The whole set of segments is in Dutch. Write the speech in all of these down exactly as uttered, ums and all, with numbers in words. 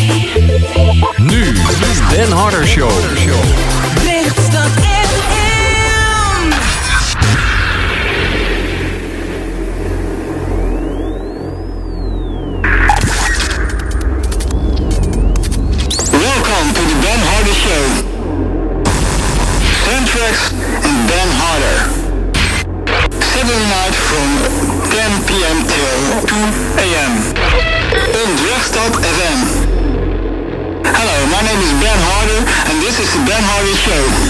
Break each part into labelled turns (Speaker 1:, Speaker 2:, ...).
Speaker 1: Nu, Ben Harder Show.
Speaker 2: Lichtstad F M.
Speaker 3: Welcome to the Ben Harder Show. Soundtracks and Ben Harder. Saturday night from ten p.m. till two a.m. on Drechtstad F M. Hello, my name is Ben Harder and this is the Ben Harder Show.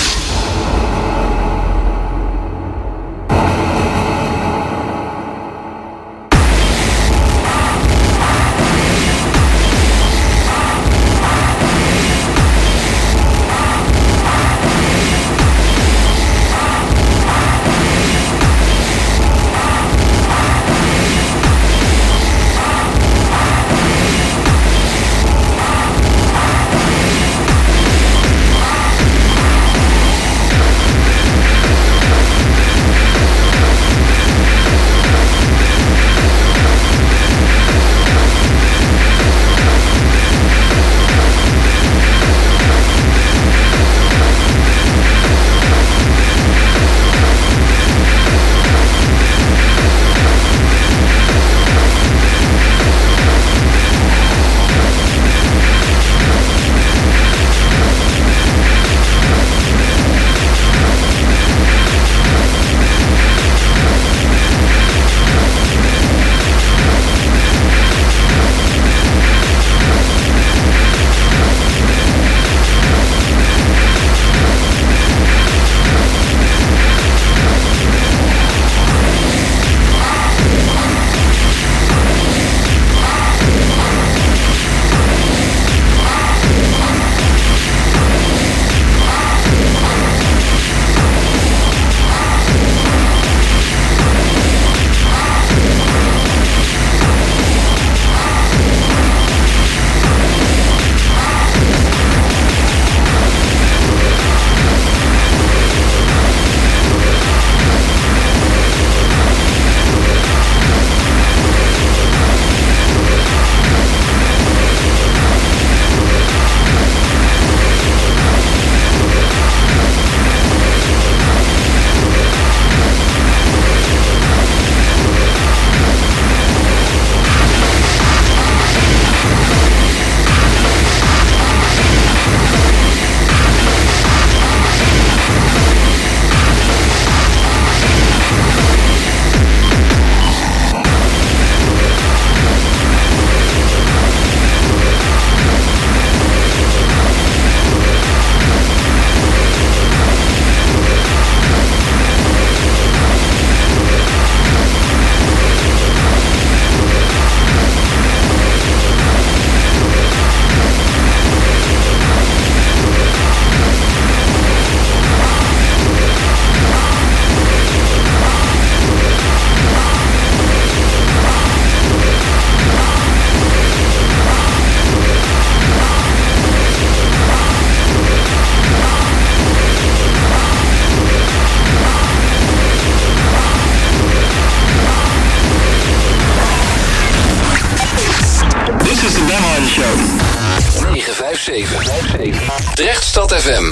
Speaker 1: negen vijf zeven. Drechtstad F M.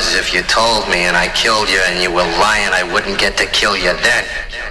Speaker 4: as if you told me and I killed you and you were lying, I wouldn't get to kill you then.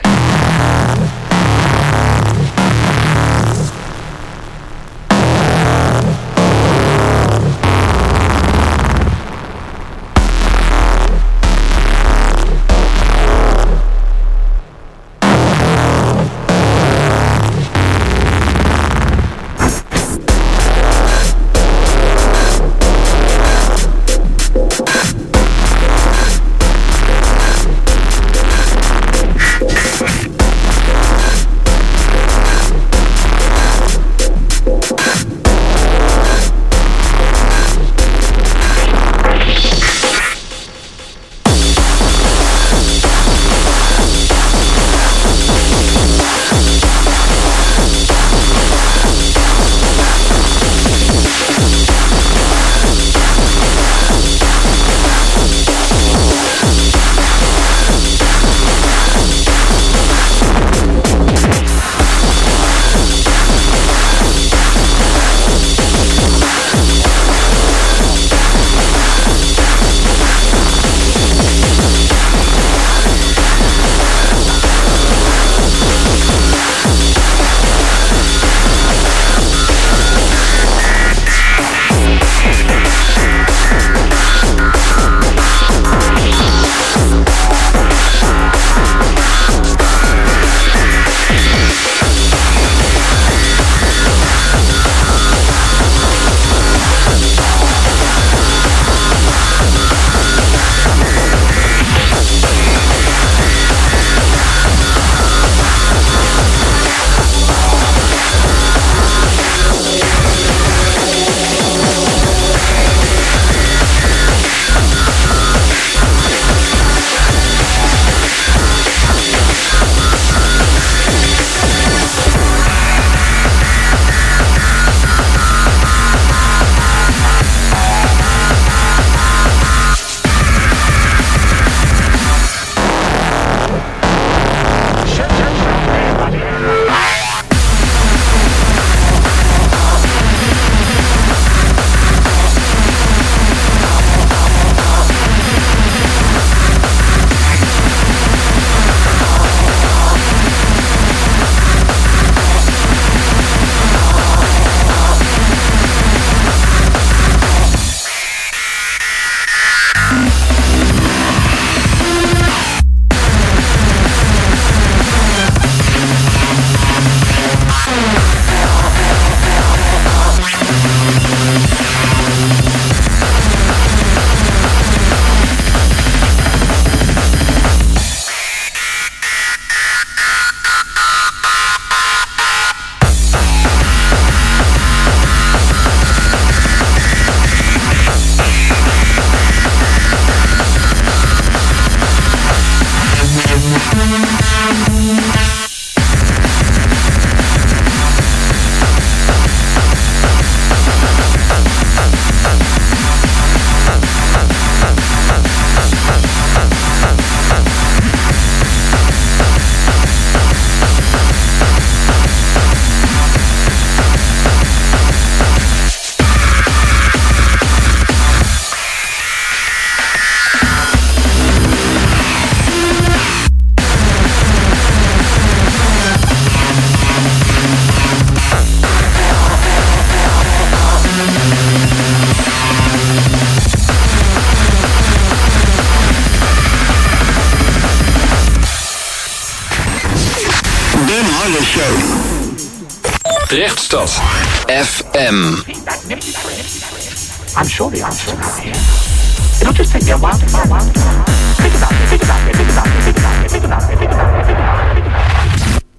Speaker 1: Drechtstad F M.
Speaker 5: I'm sure the answer's out here. It'll just take me a while to find out. Think about it, think about it, think about it, think about it, think about it, think about it, think about it, think about it.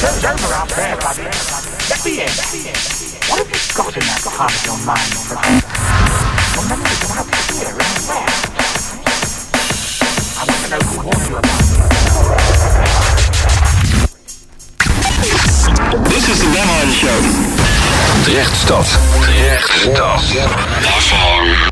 Speaker 5: show's over out there, buddy. Let me in. What have you got in that heart of your mind, Professor? Your memories are out here in the west. I want to know who warned you about it.
Speaker 3: This is the Ben Harder Show.
Speaker 1: Drechtstad. Drechtstad. F M.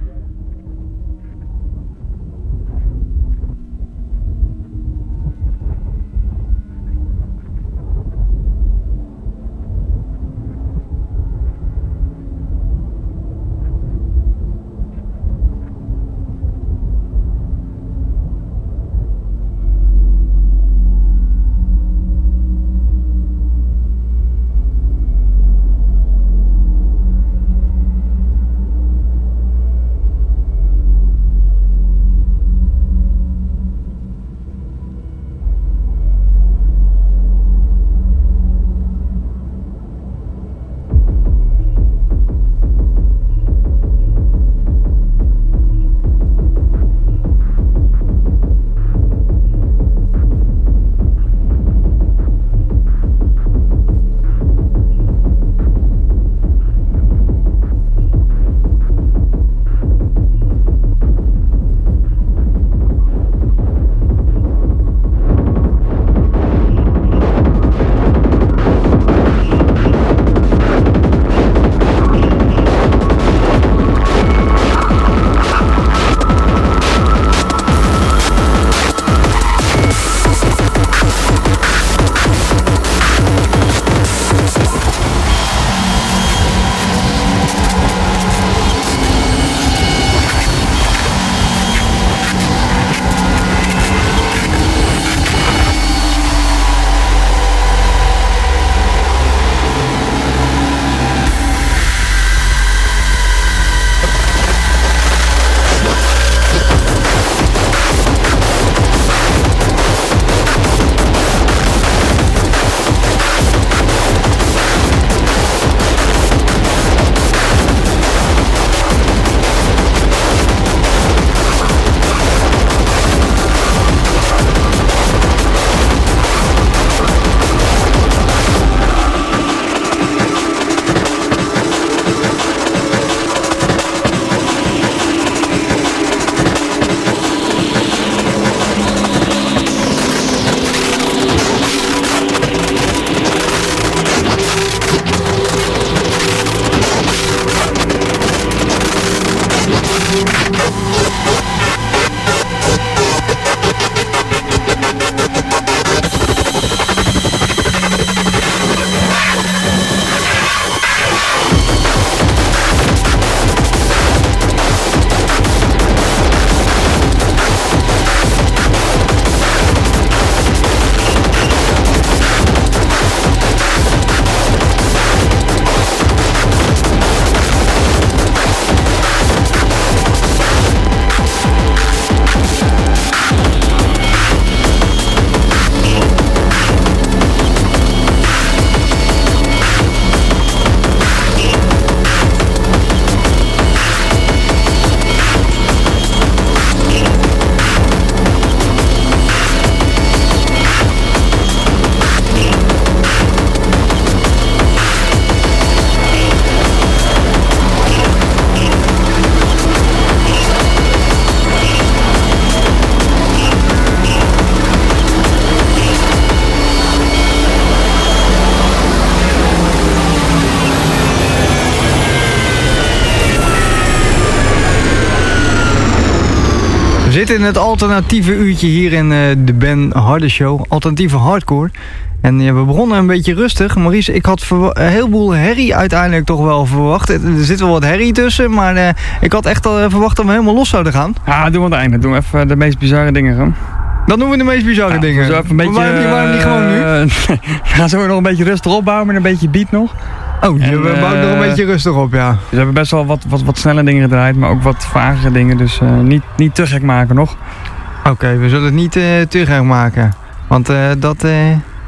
Speaker 6: We zitten in het alternatieve uurtje hier in uh, de Ben Harder Show. Alternatieve hardcore. En ja, we begonnen een beetje rustig. Maurice, ik had een heleboel herrie uiteindelijk toch wel verwacht. Er zit wel wat herrie tussen, maar uh, ik had echt al verwacht dat we helemaal los zouden gaan.
Speaker 7: Ja, doen we aan het einde. Doen we even de meest bizarre dingen. Hè?
Speaker 6: Dan doen we de meest bizarre ja, dingen.
Speaker 7: Zo even een beetje,
Speaker 6: waarom, niet, waarom niet gewoon nu?
Speaker 7: Uh, we gaan zo nog een beetje rustig opbouwen met een beetje beat nog.
Speaker 6: Oh, en, we bouwen uh, nog een beetje rustig op, ja.
Speaker 7: Dus we hebben best wel wat, wat, wat snelle dingen gedraaid, maar ook wat vagere dingen. Dus uh, niet, niet te gek maken nog.
Speaker 6: Oké, okay, we zullen het niet uh, te gek maken. Want uh, dat... Uh...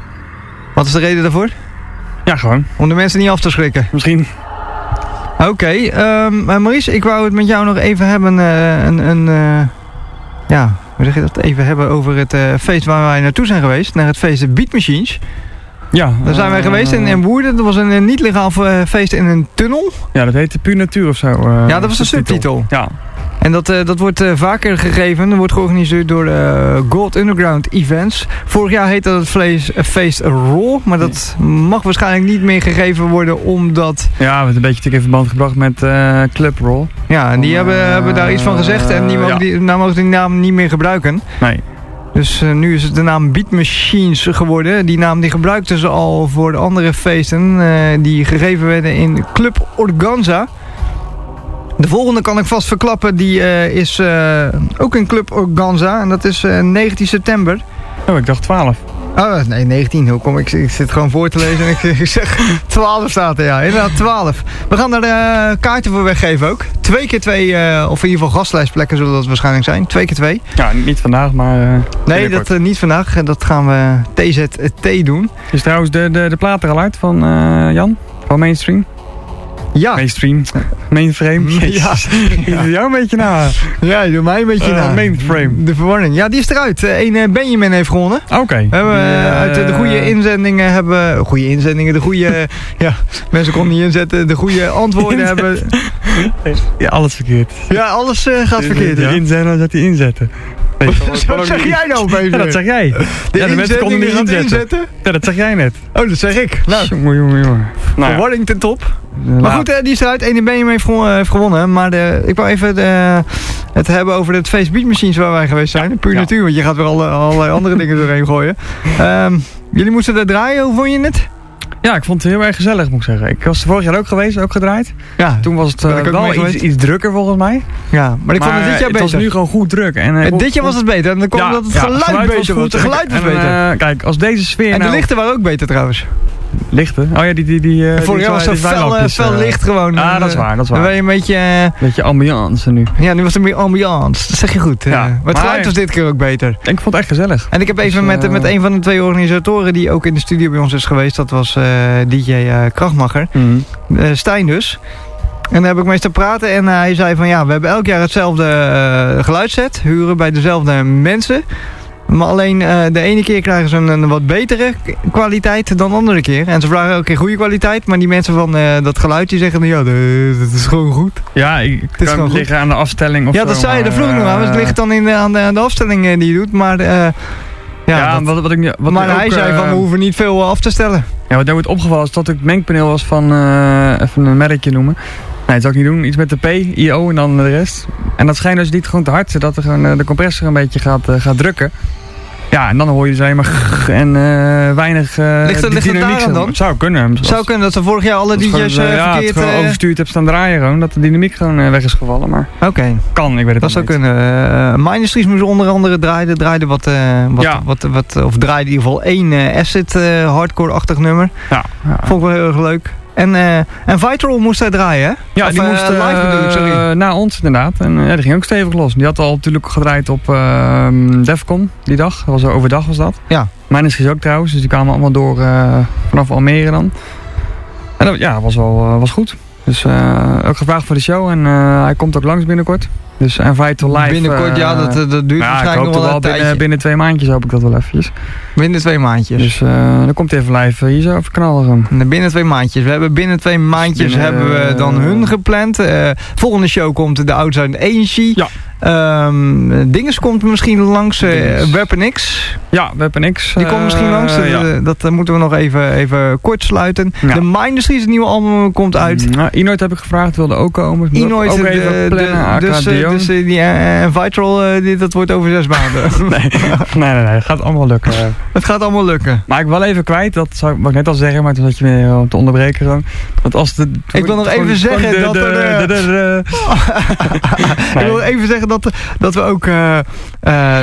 Speaker 6: Wat is de reden daarvoor?
Speaker 7: Ja, gewoon.
Speaker 6: Om de mensen niet af te schrikken?
Speaker 7: Misschien.
Speaker 6: Oké, okay, um, uh, Maurice, ik wou het met jou nog even hebben, uh, een, een uh, ja, hoe zeg je dat? Even hebben over het uh, feest waar wij naartoe zijn geweest. Naar het feest de Beat Machines.
Speaker 7: Ja.
Speaker 6: Daar zijn wij geweest in, in Woerden. Dat was een, een niet legaal uh, feest in een tunnel.
Speaker 7: Ja, dat heette Puur Natuur of zo. Uh,
Speaker 6: ja, dat was de subtitel.
Speaker 7: Ja.
Speaker 6: En dat, uh, dat wordt uh, vaker gegeven. Dat wordt georganiseerd door uh, Gold Underground Events. Vorig jaar heette dat feest, uh, feest Raw. Maar dat mag waarschijnlijk niet meer gegeven worden omdat...
Speaker 7: Ja, we hebben een beetje natuurlijk in verband gebracht met uh, Club Raw.
Speaker 6: Ja, en die Om, hebben, uh, hebben daar iets van gezegd. En die mogen, ja. die, nou mogen die naam niet meer gebruiken.
Speaker 7: Nee.
Speaker 6: Dus uh, nu is het de naam Beat Machines geworden. Die naam die gebruikten ze al voor de andere feesten uh, die gegeven werden in Club Organza. De volgende kan ik vast verklappen, die uh, is uh, ook in Club Organza. En dat is uh, negentien september.
Speaker 7: Oh, ik dacht twaalf.
Speaker 6: Oh, nee, negentien. Hoe kom ik? Ik zit gewoon voor te lezen en ik, ik zeg twaalf staat er, ja. Inderdaad, twaalf. We gaan daar uh, kaarten voor weggeven ook. Twee keer twee, uh, of in ieder geval gastlijstplekken zullen dat waarschijnlijk zijn. Twee keer twee.
Speaker 7: Ja, niet vandaag, maar... Uh,
Speaker 6: nee, dat uh, niet vandaag. Dat gaan we T Z T doen.
Speaker 7: Is trouwens de, de, de plaat er al uit van uh, Jan? Van Mainstream?
Speaker 6: Ja.
Speaker 7: Mainstream. Mainframe.
Speaker 6: Ja.
Speaker 7: Ik doe jou een beetje na.
Speaker 6: Ja, je doe mij een beetje uh, na.
Speaker 7: Mainframe.
Speaker 6: De verwarring. Ja, die is eruit. Eén uh, Benjamin heeft gewonnen.
Speaker 7: Oké. Okay.
Speaker 6: We hebben uh, uit uh, de goede inzendingen hebben... Goede inzendingen, de goede... ja, mensen konden niet inzetten. De goede antwoorden hebben...
Speaker 7: Ja, alles verkeerd.
Speaker 6: Ja, alles uh, gaat verkeerd.
Speaker 7: De, de, de inzender zet hij inzetten.
Speaker 6: Nee, Zo zeg jij nou opeens.
Speaker 7: Ja, dat zeg jij.
Speaker 6: De
Speaker 7: ja, de mensen konden niet inzetten.
Speaker 6: inzetten.
Speaker 7: Ja, dat zeg jij net.
Speaker 6: Oh, dat zeg ik. Nou,
Speaker 7: jongen, jongen, jongen.
Speaker 6: Nou, verwarring ten top. Nou, maar goed, uh, die is eruit. Eén Benjamin heeft, heeft gewonnen. Maar de, ik wou even de, het hebben over het feest Beat Machines waar wij geweest zijn. Puur ja. natuur, want je gaat weer alle, allerlei andere dingen doorheen gooien. Um, jullie moesten er draaien. Hoe vond je het?
Speaker 7: Ja, ik vond het heel erg gezellig, moet ik zeggen. Ik was vorig jaar ook geweest, ook gedraaid.
Speaker 6: Ja,
Speaker 7: toen was het uh, wel iets, iets drukker volgens mij.
Speaker 6: Ja, maar ik maar vond het dit jaar beter.
Speaker 7: Het was nu gewoon goed druk. En, uh,
Speaker 6: en dit jaar was het beter. En dan kwam ja, dat het ja, geluid, geluid beter was. Het geluid was
Speaker 7: en,
Speaker 6: beter.
Speaker 7: Uh, kijk, als deze sfeer
Speaker 6: En
Speaker 7: nou...
Speaker 6: de lichten waren ook beter trouwens.
Speaker 7: Lichten? Oh ja, die... die, die uh,
Speaker 6: vorig jaar was het fel, uh, fel licht gewoon.
Speaker 7: Ah, dat is waar, dat is waar.
Speaker 6: Dan ben je een beetje... Uh,
Speaker 7: beetje ambiance nu.
Speaker 6: Ja, nu was het meer ambiance. Dat zeg je goed. Ja, uh, maar het geluid was dit keer ook beter.
Speaker 7: Ik vond het echt gezellig.
Speaker 6: En ik heb even dus, uh, met, met een van de twee organisatoren die ook in de studio bij ons is geweest. Dat was uh, D J uh, Krachtmacher. Mm-hmm. uh, Stijn dus. En daar heb ik mee te praten en uh, hij zei van ja, we hebben elk jaar hetzelfde uh, geluidset. Huren bij dezelfde mensen. Maar alleen uh, de ene keer krijgen ze een, een wat betere kwaliteit dan de andere keer. En ze vragen ook een goede kwaliteit. Maar die mensen van uh, dat geluid die zeggen, ja, dat is gewoon goed.
Speaker 7: Ja, ik het kan het liggen aan de afstelling of
Speaker 6: ja,
Speaker 7: zo.
Speaker 6: dat zei je, dat vroeg ik nog aan. Het ligt dan in de, aan, de, aan de afstelling uh, die je doet. Maar, uh, ja,
Speaker 7: ja
Speaker 6: dat,
Speaker 7: wat, wat ik, wat
Speaker 6: maar
Speaker 7: ik
Speaker 6: hij
Speaker 7: ook,
Speaker 6: zei van, we hoeven niet veel af te stellen.
Speaker 7: Ja, wat daar wordt opgevallen is dat het mengpaneel was van, uh, even een merkje noemen. Nee, dat zou ik niet doen. Iets met de P, I O en dan de rest. En dat schijnt dus niet gewoon te hard, zodat er gewoon, uh, de compressor een beetje gaat, uh, gaat drukken. Ja, en dan hoor je dus alleen maar en uh, weinig uh,
Speaker 6: ligt het, ligt het daar dan?
Speaker 7: Zou kunnen.
Speaker 6: Zou kunnen dat ze vorig jaar alle D J's uh, verkeerd... Ja, het
Speaker 7: gewoon uh, overstuurd hebt staan draaien gewoon. Dat de dynamiek gewoon uh, weg is gevallen. Maar
Speaker 6: oké. Okay.
Speaker 7: Kan, ik weet het
Speaker 6: dat zou
Speaker 7: niet.
Speaker 6: kunnen. Uh, My Industries moest onder andere draaien. Draaide wat, uh, wat, ja. wat, wat, wat... Of draaide in ieder geval één uh, acid uh, hardcore-achtig nummer.
Speaker 7: Ja, ja.
Speaker 6: Vond ik wel heel erg leuk. En, uh, en Vitral moest hij draaien, hè?
Speaker 7: Ja,
Speaker 6: of,
Speaker 7: die
Speaker 6: uh,
Speaker 7: moest uh,
Speaker 6: live bedoel sorry.
Speaker 7: Na ons inderdaad. En uh, ja, die ging ook stevig los. Die had al natuurlijk gedraaid op uh, Defcon die dag. Dat was overdag was dat.
Speaker 6: Ja.
Speaker 7: Mijn is ook trouwens, dus die kwamen allemaal door uh, vanaf Almere dan. En dat ja, was wel uh, was goed. Dus uh, ook gevraagd voor de show en uh, hij komt ook langs binnenkort. Dus en Vital Live...
Speaker 6: Binnenkort, uh, ja, dat, dat duurt nou, waarschijnlijk nog wel, wel een
Speaker 7: binnen,
Speaker 6: tijdje.
Speaker 7: binnen twee maandjes hoop ik dat wel eventjes.
Speaker 6: Binnen twee maandjes.
Speaker 7: Dus uh, dan komt hij even live hier zo even knallen.
Speaker 6: Binnen twee maandjes. We hebben binnen twee maandjes binnen, hebben we dan hun gepland. Uh, volgende show komt de Outside Agency.
Speaker 7: Ja.
Speaker 6: Um, Dinges komt misschien langs. Uh, Weapon X.
Speaker 7: Ja, Weapon X.
Speaker 6: Die uh, komt misschien langs. Uh, ja. uh, dat uh, moeten we nog even, even kort sluiten. Ja. De My Industries, het nieuwe album, komt uit.
Speaker 7: Uh, Inoid heb ik gevraagd, wilde ook komen.
Speaker 6: Inoid,
Speaker 7: ook
Speaker 6: de,
Speaker 7: even plannen.
Speaker 6: De, dus uh, dus uh, die uh, Vitral, uh, die, dat wordt over zes maanden.
Speaker 7: nee, nee, nee, nee, het gaat allemaal lukken.
Speaker 6: Het gaat allemaal lukken.
Speaker 7: Maar ik wil even kwijt, dat zou ik net al zeggen, maar toen zat je me uh, te onderbreken gewoon. Want als de,
Speaker 6: ik wil nog even zeggen dat er... Ik wil even zeggen dat, dat we ook... Uh, uh,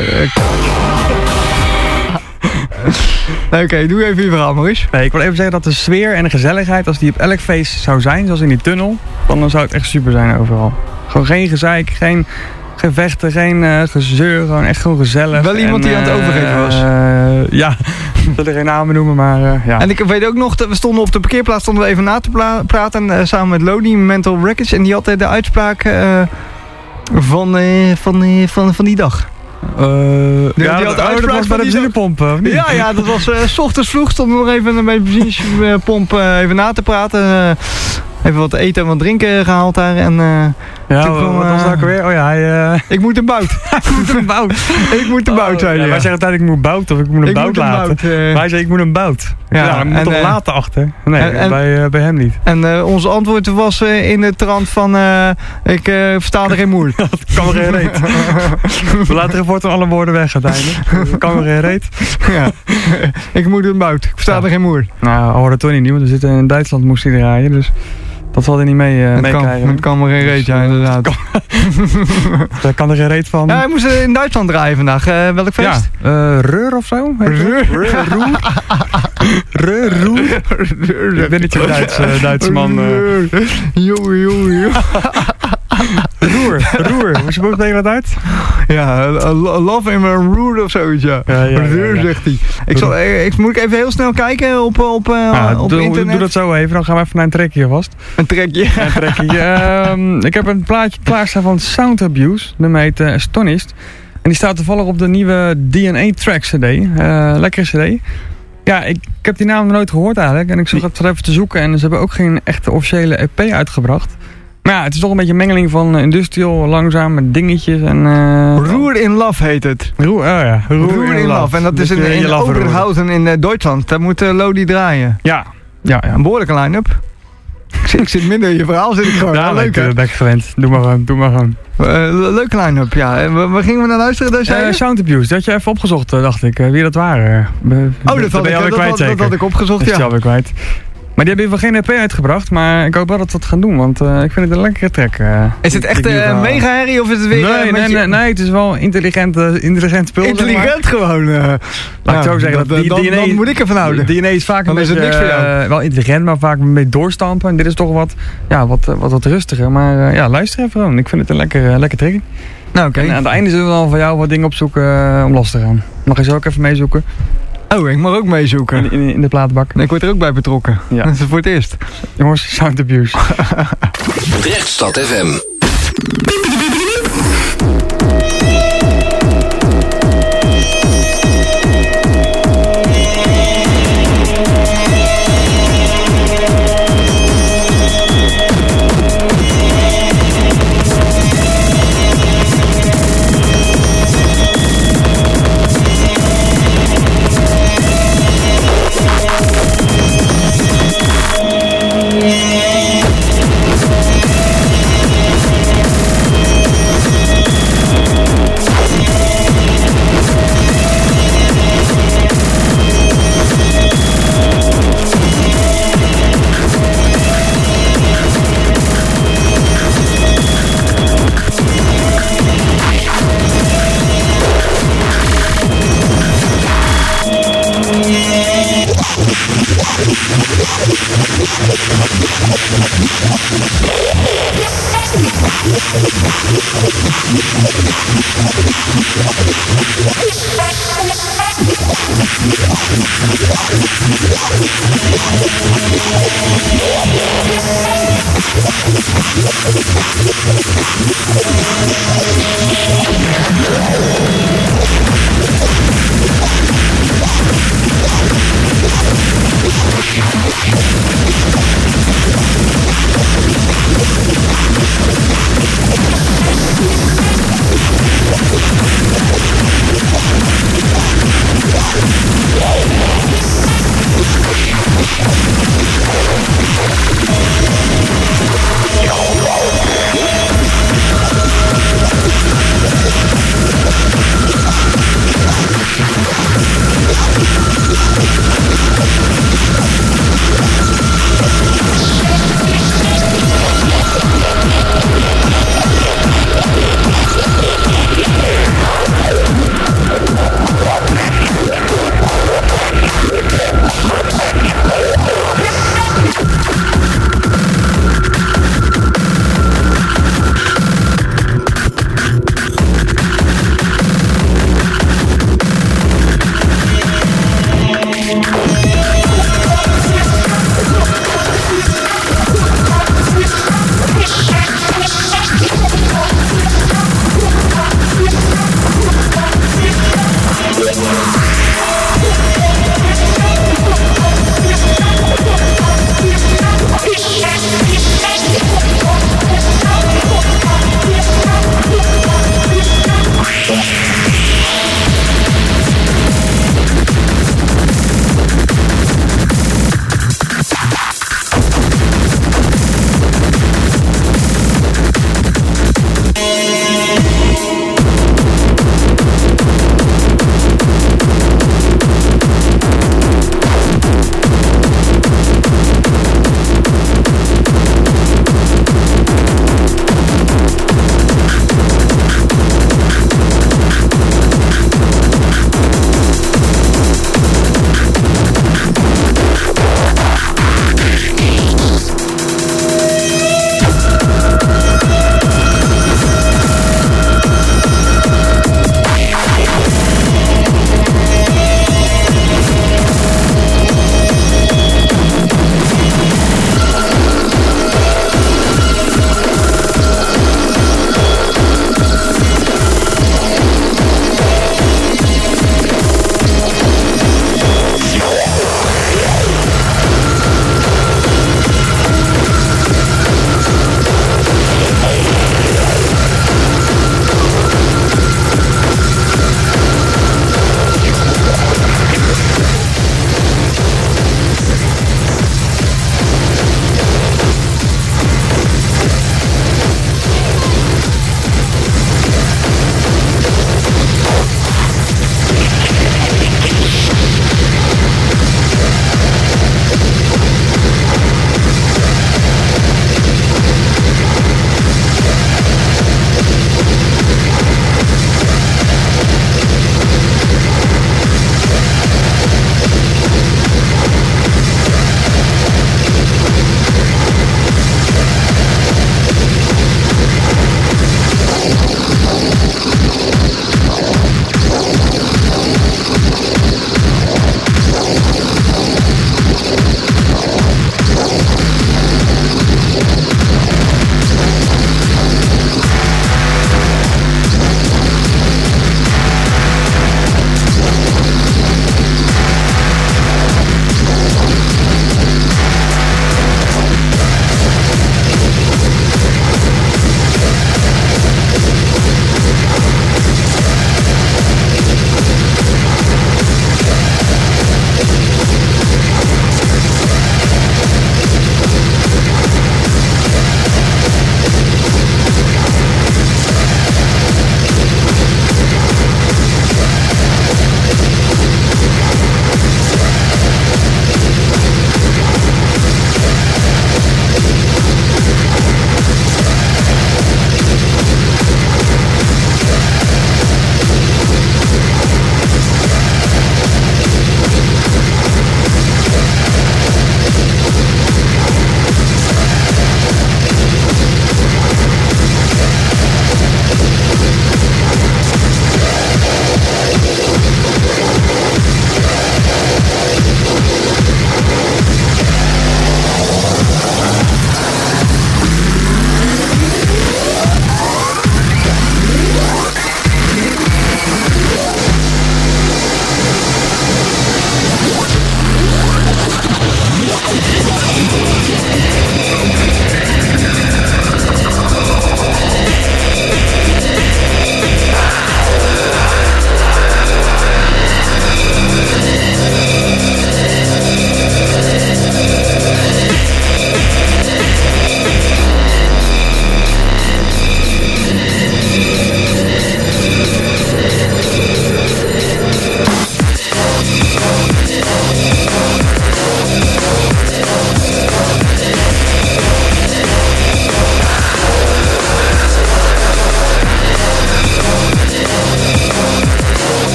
Speaker 6: Oké, okay, doe even je verhaal, Maurice.
Speaker 7: Nee, ik wil even zeggen dat de sfeer en de gezelligheid, als die op elk feest zou zijn, zoals in die tunnel, dan zou het echt super zijn overal. Gewoon geen gezeik, geen... Geen vechten, geen uh, gezeur, gewoon echt gewoon gezellig.
Speaker 6: Wel iemand en, die aan het overgeven was.
Speaker 7: Uh, ja, ik wil er geen namen noemen, maar uh, ja.
Speaker 6: En ik weet ook nog, dat we stonden op de parkeerplaats stonden we even na te pla- praten uh, samen met Lodi, Mental Wreckage. En die had uh, de uitspraak uh, van, uh, van, uh, van, van die dag.
Speaker 7: Uh,
Speaker 6: die
Speaker 7: ja,
Speaker 6: had
Speaker 7: dat,
Speaker 6: de
Speaker 7: oh, dat
Speaker 6: uitspraak
Speaker 7: was
Speaker 6: van
Speaker 7: bij de
Speaker 6: die zo-
Speaker 7: benzinepomp, of niet?
Speaker 6: Ja, ja, dat was uh, 's ochtends vroeg. Stond nog even bij de benzinepomp uh, even na te praten. Uh, even wat eten en wat drinken gehaald daar. En, uh,
Speaker 7: Ja,
Speaker 6: toen
Speaker 7: wat,
Speaker 6: kwam,
Speaker 7: wat was
Speaker 6: uh,
Speaker 7: dat ook weer? Oh ja, hij... Uh...
Speaker 6: Ik moet een bout.
Speaker 7: ik moet een bout.
Speaker 6: ik moet een bout,
Speaker 7: Oh,
Speaker 6: zei
Speaker 7: ja,
Speaker 6: hij.
Speaker 7: wij zeggen altijd ik moet bout of ik moet een
Speaker 6: Ik
Speaker 7: bout
Speaker 6: moet een
Speaker 7: laten.
Speaker 6: bout, uh,
Speaker 7: Maar hij zei ik moet een bout.
Speaker 6: Ja,
Speaker 7: Ja, dan moet
Speaker 6: en,
Speaker 7: toch
Speaker 6: uh,
Speaker 7: later achter? Nee,
Speaker 6: en- en-
Speaker 7: bij, uh, bij hem niet.
Speaker 6: En uh, ons antwoord was uh, in de trant van... Uh, ik uh, versta er geen moer.
Speaker 7: Dat kan er geen reet. We laten er voortaan alle woorden weg uiteindelijk. Dat kan er geen reet.
Speaker 6: ja. Ik moet een bout. Ik versta
Speaker 7: Ja.
Speaker 6: er geen moer.
Speaker 7: Nou, hoorde Tony niet, want we zitten in Duitsland, moest hij draaien. Dus dat zal hij niet mee, uh,
Speaker 6: Het kan,
Speaker 7: meekrijgen.
Speaker 6: het kan maar geen reet, ja, inderdaad.
Speaker 7: Daar kan er geen reet van.
Speaker 6: Ja, hij moest uh, in Duitsland draaien vandaag. Uh, welk feest?
Speaker 7: Ja, uh, Reur of zo? heet het?
Speaker 6: Reur.
Speaker 7: Reur, Roer. Reur, Roer. Ik ben niet zo'n Duits, uh, Duitse man. Uh.
Speaker 6: Jongen, jongen, jongen.
Speaker 7: Roer, Roer. Hoe spreek je dat uit?
Speaker 6: Ja, a lo- love him a roer of zoiets, ja.
Speaker 7: Ja, ja, ja,
Speaker 6: Reur,
Speaker 7: ja.
Speaker 6: zegt hij. Ik zal, eh, ik, moet ik even heel snel kijken op, op, uh,
Speaker 7: Ja,
Speaker 6: op
Speaker 7: doe,
Speaker 6: internet?
Speaker 7: doe dat zo even, dan gaan we even naar een trekje vast.
Speaker 6: Een trekje.
Speaker 7: Een trekje. Ehm, ik heb een plaatje klaarstaan van Sound Abuse. Dat heet uh, Astonished. En die staat toevallig op de nieuwe D N A Track C D. Uh, lekkere C D. Ja, ik, ik heb die naam nog nooit gehoord eigenlijk. En ik zag het er even te zoeken. En ze hebben ook geen echte officiële E P uitgebracht. Maar ja, het is toch een beetje een mengeling van uh, industrial, langzaam, met dingetjes en... Uh,
Speaker 6: Roer in Love heet het.
Speaker 7: Roer, oh ja. Roer,
Speaker 6: Roer in Love. En dat is in,
Speaker 7: je-
Speaker 6: in
Speaker 7: je love roer.
Speaker 6: Oberhausen in uh, Duitsland. Daar moet uh, Lodi draaien.
Speaker 7: Ja, ja, ja.
Speaker 6: Een behoorlijke line-up. Ik zit, ik zit minder in je verhaal, zit ik gewoon.
Speaker 7: Ja,
Speaker 6: Ja, leuk, hè?
Speaker 7: dat ben ik gewend. Doe maar gewoon, doe maar gewoon.
Speaker 6: Uh, le- leuke line-up, ja. En waar, waar gingen we naar luisteren? Daar zei
Speaker 7: Uh,
Speaker 6: je?
Speaker 7: Sound Abuse, dat had je even opgezocht, uh, dacht ik, uh, wie dat waren. Be-
Speaker 6: Oh, dat had,
Speaker 7: ben
Speaker 6: ik,
Speaker 7: je alweer
Speaker 6: dat,
Speaker 7: kwijt,
Speaker 6: had, dat
Speaker 7: zeker?
Speaker 6: had ik opgezocht,
Speaker 7: Dat is je
Speaker 6: ja.
Speaker 7: alweer kwijt. Maar die hebben in ieder geval geen E P uitgebracht, maar ik hoop wel dat ze dat gaan doen, want uh, ik vind het een lekkere track. Uh,
Speaker 6: Is het echt
Speaker 7: uh,
Speaker 6: uh, mega herrie of is het weer... uh,
Speaker 7: Nee,
Speaker 6: een
Speaker 7: nee,
Speaker 6: beetje
Speaker 7: nee, nee, het is wel intelligent, uh, intelligent spul. zeg maar.
Speaker 6: Intelligent gewoon. Uh,
Speaker 7: Laat ik
Speaker 6: ja,
Speaker 7: zo zeggen.
Speaker 6: dat,
Speaker 7: Dat, die,
Speaker 6: dan,
Speaker 7: D N A,
Speaker 6: dan moet ik ervan houden.
Speaker 7: D N A is vaak
Speaker 6: Dan
Speaker 7: een
Speaker 6: is het
Speaker 7: beetje,
Speaker 6: niks voor jou.
Speaker 7: uh, wel intelligent, maar vaak een beetje doorstampen. En dit is toch wat, ja, wat, uh, wat, wat rustiger. Maar uh, ja, luister even gewoon. Ik vind het een lekker, uh, lekker track.
Speaker 6: Nou, oké.
Speaker 7: En aan het einde zullen we dan voor jou wat dingen opzoeken uh, om los te gaan. Mag je zo ook even meezoeken
Speaker 6: Oh, ik mag ook meezoeken.
Speaker 7: in, in, in de platenbak.
Speaker 6: Ik word er ook bij betrokken.
Speaker 7: Ja.
Speaker 6: Dat is voor het eerst.
Speaker 7: Jongens, Sound Abuse.
Speaker 1: Drechtstad F M.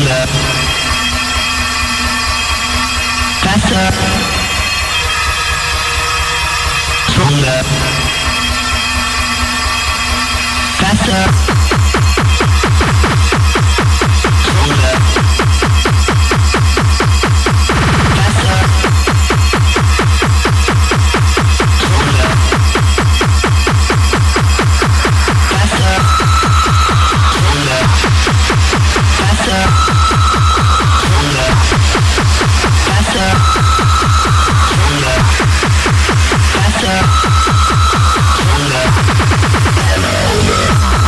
Speaker 3: Stronger. Faster. Stronger. Faster. Stronger. Faster. Stronger. Faster. Stronger. Faster. Stronger. Faster. Stronger. Faster. Stronger. And older.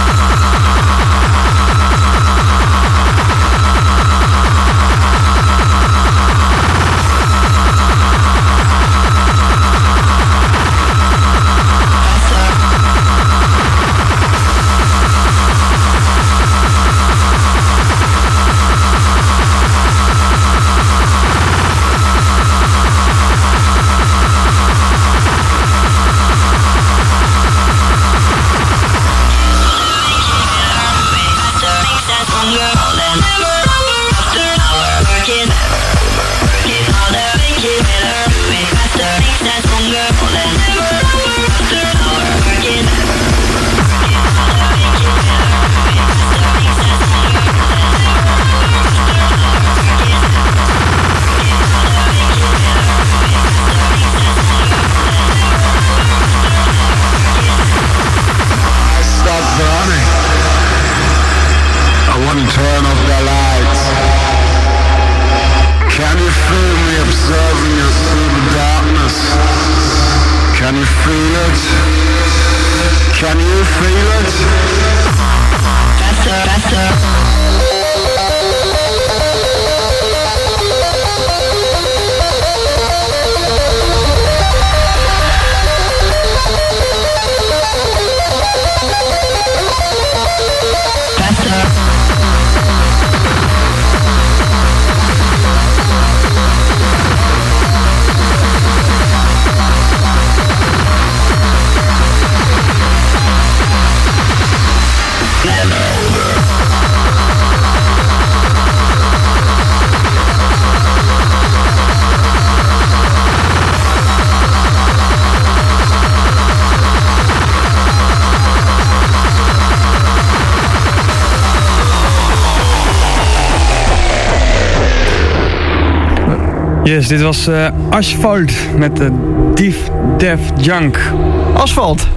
Speaker 7: Yes, dit was uh, Asphalt met de Dief Def Junk.
Speaker 6: Asfalt.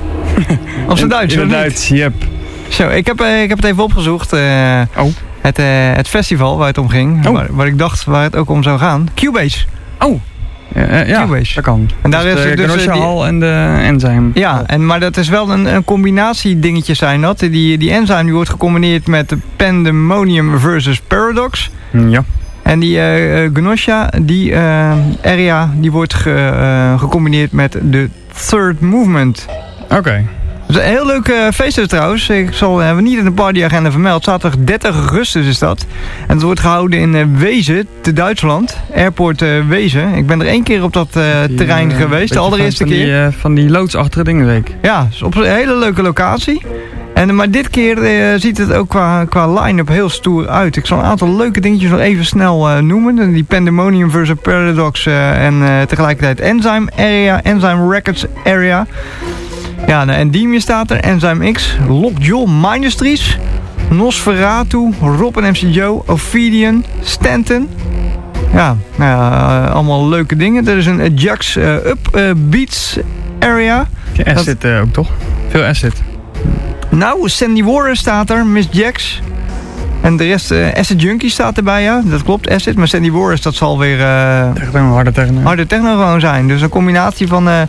Speaker 6: Op zijn Duits,
Speaker 7: In
Speaker 6: of
Speaker 7: het
Speaker 6: niet?
Speaker 7: Duits, yep.
Speaker 6: Zo, ik heb, uh, ik heb het even opgezocht. Uh,
Speaker 7: Oh.
Speaker 6: het, uh, het festival waar het om ging.
Speaker 7: Oh.
Speaker 6: Waar, waar ik dacht waar het ook om zou gaan. Cubase.
Speaker 7: Oh. Uh, uh, ja,
Speaker 6: Cubase.
Speaker 7: dat kan.
Speaker 6: En daar
Speaker 7: dus
Speaker 6: is
Speaker 7: de
Speaker 6: het dus,
Speaker 7: Kenosha
Speaker 6: uh, die-
Speaker 7: Hall en de Enzyme.
Speaker 6: Ja, en, maar dat is wel een, een combinatie dingetjes zijn dat. Die, die enzyme die wordt gecombineerd met de Pandemonium versus Paradox.
Speaker 7: Ja.
Speaker 6: En die uh, uh, Gnosha, die uh, area, die wordt ge, uh, gecombineerd met de Third Movement.
Speaker 7: Oké. Okay.
Speaker 6: Dat is een heel leuk uh, feest is trouwens. Ik zal uh, niet in de partyagenda vermeld. Zaterdag dertig augustus is dat. En het wordt gehouden in uh, Wezen, te Duitsland. Airport uh, Wezen. Ik ben er één keer op dat uh,
Speaker 7: Die,
Speaker 6: terrein
Speaker 7: uh,
Speaker 6: geweest, de
Speaker 7: beetje
Speaker 6: allereerste
Speaker 7: van
Speaker 6: keer.
Speaker 7: Die, uh, van die loodsachtige dingenweek.
Speaker 6: Ja, is op een hele leuke locatie. En, maar dit keer uh, ziet het ook qua, qua line-up heel stoer uit. Ik zal een aantal leuke dingetjes nog even snel uh, noemen. Die Pandemonium versus Paradox uh, en uh, tegelijkertijd Enzyme Area, Enzyme Records Area. Ja, nou, Endymion staat er, Enzyme X, Lockjaw Mindustries, Nosferatu, Rob en M C Joe, Ophidian, Stanton. Ja, nou ja, uh, allemaal leuke dingen. Er is een Ajax uh, Up uh, Beats Area.
Speaker 7: Ja, acid uh, ook toch? Veel acid.
Speaker 6: Nou, Sandy Warren staat er, Miss Jax. En de rest, uh, Acid Junkie staat erbij, ja. Dat klopt, Acid. Maar Sandy Warren, dat zal weer uh,
Speaker 7: Echt een harde techno.
Speaker 6: harde techno gewoon zijn. Dus een combinatie van uh,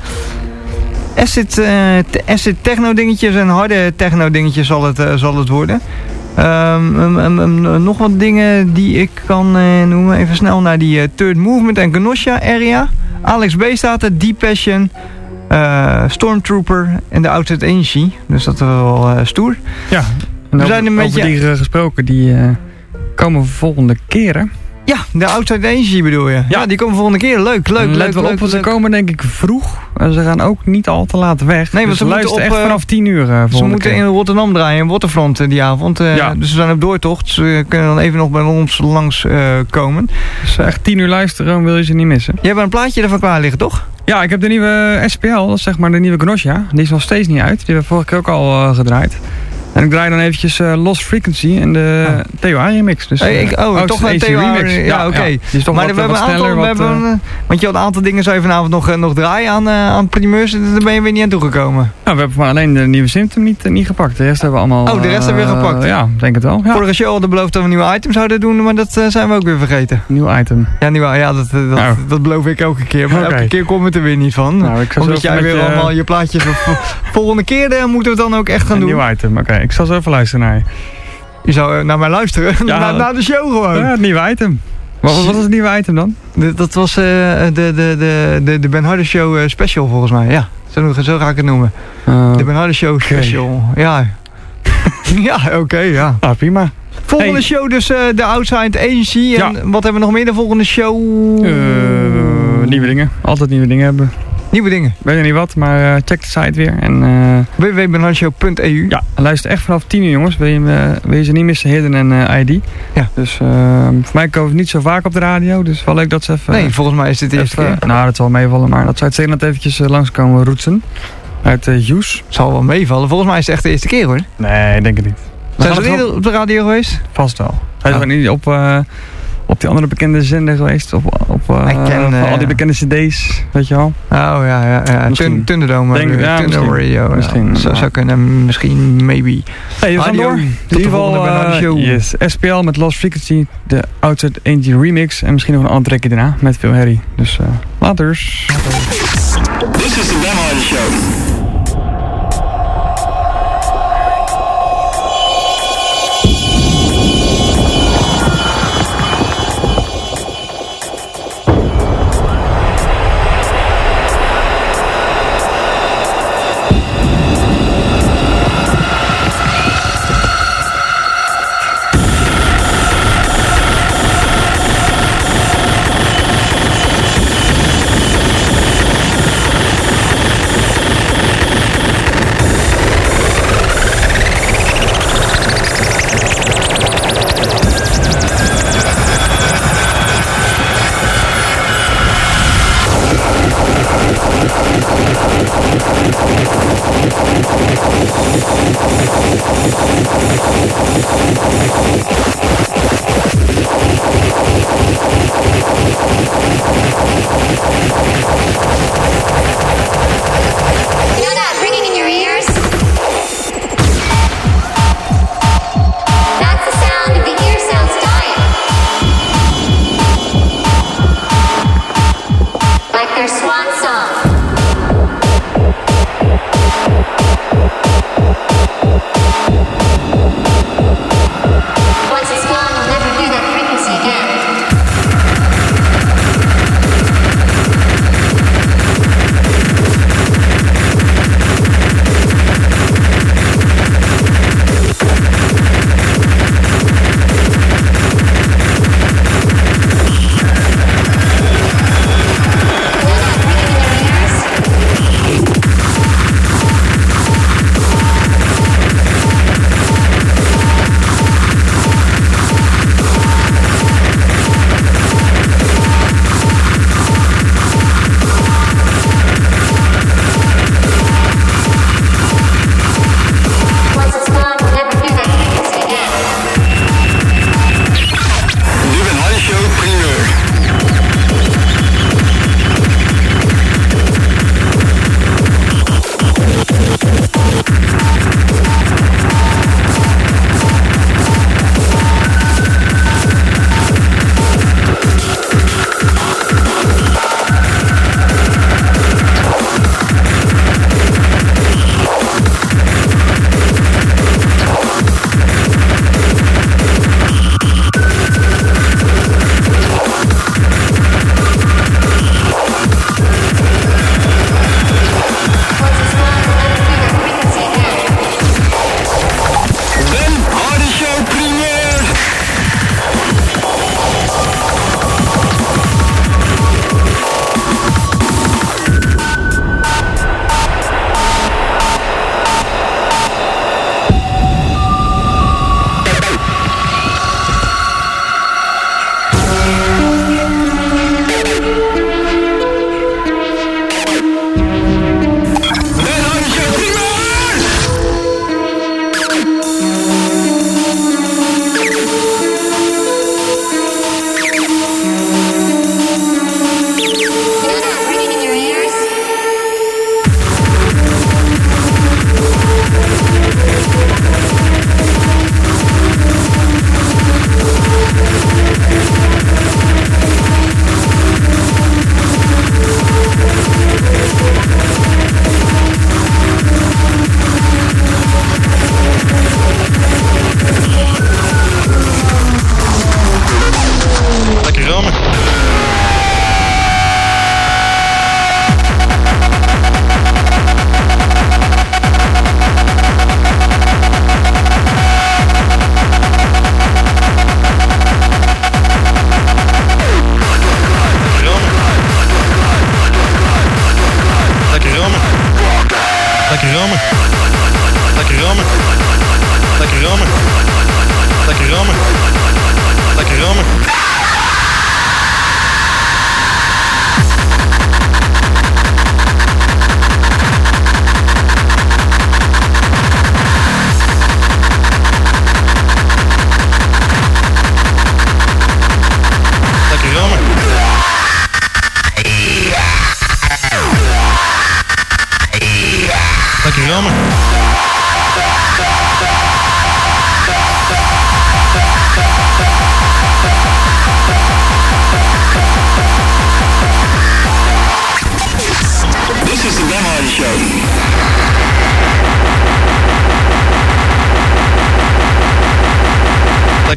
Speaker 6: acid, uh, te- acid techno dingetjes en harde techno dingetjes zal het, uh, zal het worden. Um, um, um, um, nog wat dingen die ik kan uh, noemen. Even snel naar die uh, Third Movement en Kenosha area. Alex B staat er, Deep Passion, uh, Stormtrooper en de Outset Energy. Dus dat is wel uh, stoer.
Speaker 7: Ja. En
Speaker 6: We
Speaker 7: over,
Speaker 6: zijn een beetje-
Speaker 7: over die uh, gesproken, die uh, komen volgende keren.
Speaker 6: Ja, de Outside Energy bedoel je. Ja, ja die komen volgende keer. Leuk, leuk, leuk.
Speaker 7: Let wel
Speaker 6: leuk,
Speaker 7: op, want ze
Speaker 6: leuk.
Speaker 7: komen denk ik vroeg. En ze gaan ook niet al te laat weg.
Speaker 6: Nee, want
Speaker 7: dus
Speaker 6: ze
Speaker 7: ze
Speaker 6: moeten
Speaker 7: luisteren
Speaker 6: op,
Speaker 7: echt
Speaker 6: uh,
Speaker 7: vanaf tien uur uh,
Speaker 6: Ze moeten
Speaker 7: keer.
Speaker 6: in Rotterdam draaien, in Waterfront uh, die avond. Uh,
Speaker 7: Ja.
Speaker 6: Dus ze zijn op doortocht. Ze kunnen dan even nog bij ons langs uh, komen.
Speaker 7: Dus echt tien uur luisteren, wil je ze niet missen.
Speaker 6: Je hebt een plaatje ervan klaar liggen, toch?
Speaker 7: Ja, ik heb de nieuwe S P L, dat is zeg maar de nieuwe Gnosja. Die is nog steeds niet uit. Die hebben we vorige keer ook al uh, gedraaid. En ik draai dan eventjes uh, Lost Frequency en de
Speaker 6: Ah.
Speaker 7: T O A remix. Dus,
Speaker 6: Hey, ik, oh,
Speaker 7: uh,
Speaker 6: toch een
Speaker 7: A C
Speaker 6: T O A
Speaker 7: remix.
Speaker 6: Ja, ja oké. Okay.
Speaker 7: Ja, die is toch
Speaker 6: maar
Speaker 7: wat,
Speaker 6: we hebben
Speaker 7: wat
Speaker 6: een aantal,
Speaker 7: sneller,
Speaker 6: we
Speaker 7: wat,
Speaker 6: hebben,
Speaker 7: uh,
Speaker 6: uh, want je had een aantal dingen zou je vanavond nog, uh, nog draaien aan, uh, aan primeurs. Daar ben je weer niet aan toegekomen.
Speaker 7: Nou, we hebben maar alleen de nieuwe Symptom niet, uh, niet gepakt. De rest hebben we allemaal...
Speaker 6: Oh, de rest hebben we
Speaker 7: uh,
Speaker 6: gepakt?
Speaker 7: Ja, denk het wel. Ja.
Speaker 6: Vorige show hadden beloofd dat we nieuwe items zouden doen, maar dat uh, zijn we ook weer vergeten.
Speaker 7: Nieuw item.
Speaker 6: Ja, nieuwe, ja dat, dat,
Speaker 7: Nou.
Speaker 6: dat beloof ik elke keer. Maar
Speaker 7: Oké.
Speaker 6: elke keer komt het er weer niet van.
Speaker 7: Nou, ik zal
Speaker 6: Omdat
Speaker 7: zo
Speaker 6: jij
Speaker 7: even
Speaker 6: weer
Speaker 7: met je-
Speaker 6: allemaal je plaatjes... Volgende keer uh, moeten we het dan ook echt gaan
Speaker 7: Een
Speaker 6: doen.
Speaker 7: nieuw item, oké. Okay. Ik zal zo even luisteren naar je.
Speaker 6: Je zou uh, naar mij luisteren.
Speaker 7: Ja.
Speaker 6: na, na de show gewoon.
Speaker 7: Ja, het nieuwe item. Wat, wat was het nieuwe item dan?
Speaker 6: De- dat was uh, de, de, de, de, de Ben Harder Show uh, special volgens mij. Ja, zo, zo ga ik het noemen.
Speaker 7: Uh,
Speaker 6: De Ben Harder Show special. Ja. ja, oké, okay, ja.
Speaker 7: ah, prima.
Speaker 6: Volgende
Speaker 7: Hey.
Speaker 6: show dus uh, de Outside Agency. En
Speaker 7: Ja.
Speaker 6: wat hebben we nog meer de volgende show?
Speaker 7: Uh, nieuwe dingen. Altijd nieuwe dingen hebben.
Speaker 6: Nieuwe dingen.
Speaker 7: Weet je niet wat, maar uh, check de site weer. En uh,
Speaker 6: w w w punt ben harder show punt e u.
Speaker 7: ja, luister echt vanaf tien uur jongens. Wil je, uh, wil je ze niet missen, Hidden en uh, I D.
Speaker 6: Ja.
Speaker 7: Dus uh, voor mij komen ze niet zo vaak op de radio. Dus wel leuk dat ze even...
Speaker 6: Nee, volgens mij is dit de eerste
Speaker 7: even,
Speaker 6: keer.
Speaker 7: Nou, dat zal meevallen. Maar dat zou het zeker net eventjes uh, langskomen roetsen. Uit uh, Hughes.
Speaker 6: Zal wel meevallen. Volgens mij is het echt de eerste keer hoor.
Speaker 7: Nee, ik denk het niet. We
Speaker 6: Zijn
Speaker 7: gaan
Speaker 6: ze
Speaker 7: het
Speaker 6: eerder op de radio geweest?
Speaker 7: Vast wel. Hij is
Speaker 6: Oh.
Speaker 7: ook niet op, uh, op die andere bekende zender geweest. Op, op uh,
Speaker 6: Ik ken,
Speaker 7: van
Speaker 6: uh,
Speaker 7: al die bekende cd's, weet je wel.
Speaker 6: Oh ja, ja, ja.
Speaker 7: Misschien.
Speaker 6: Tun- Thunderdome.
Speaker 7: Denk-
Speaker 6: uh,
Speaker 7: ja,
Speaker 6: Thunderdome
Speaker 7: misschien.
Speaker 6: Radio. Ja.
Speaker 7: Misschien,
Speaker 6: Zou,
Speaker 7: ja.
Speaker 6: zou kunnen. Misschien, maybe.
Speaker 7: Hey, we gaan
Speaker 6: Radio.
Speaker 7: door.
Speaker 6: Tot
Speaker 7: In
Speaker 6: de
Speaker 7: ieder geval,
Speaker 6: volgende Ben Harder
Speaker 7: uh,
Speaker 6: Show.
Speaker 7: yes. S P L met Lost Frequency, de Outside Energy remix en misschien nog een ander trekje daarna met veel herrie. Dus uh, laters.
Speaker 3: This is the Ben Harder Show.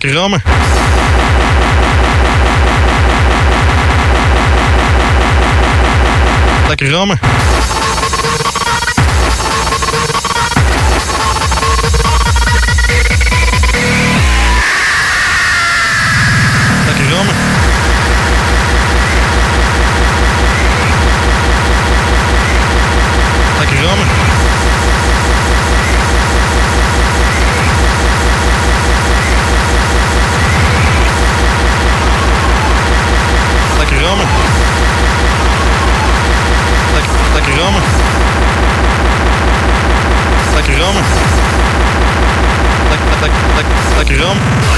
Speaker 8: Lekker rammen. Lekker rammen. Lekker rammen. Lekker rammen. Lekker rammen. Lekker, lekker rammen. Lekker rammen. Lekker, lekker, lekker, lekker rammen.